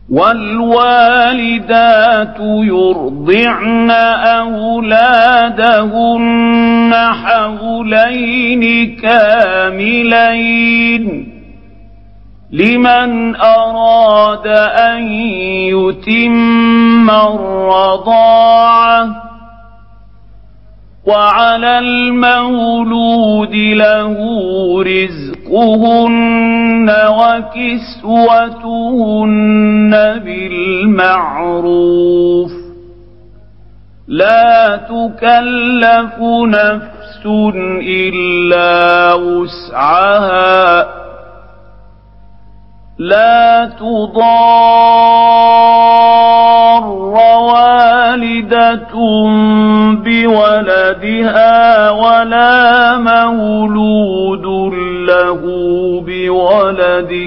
والوالدات يرضعن أولادهن حولين كاملين لمن أراد أن يتم الرضاعة وعلى المولود له رزقهن وكسوتهن بالمعروف لا تكلف نفس إلا وسعها لا تضار والدة بولدها ولا مولود له بولده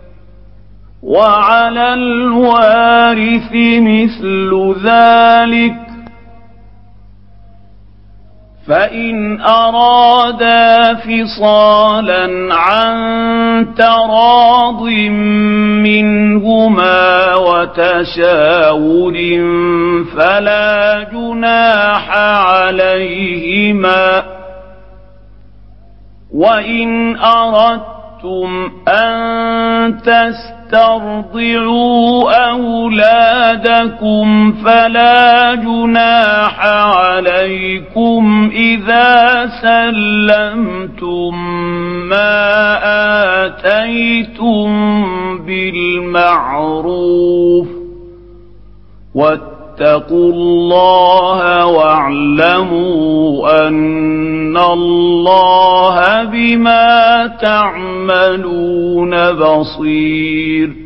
وعلى الوارث مثل ذلك فإن أرادا فصالا عن تراض منهما وتشاور فلا جناح عليهما وإن أردتم أن تسترضعوا أولادكم فلا جناح عليكم إذا سلمتم ما آتيتم بالمعروف واتقوا الله واعلموا أن الله بما تعملون بصير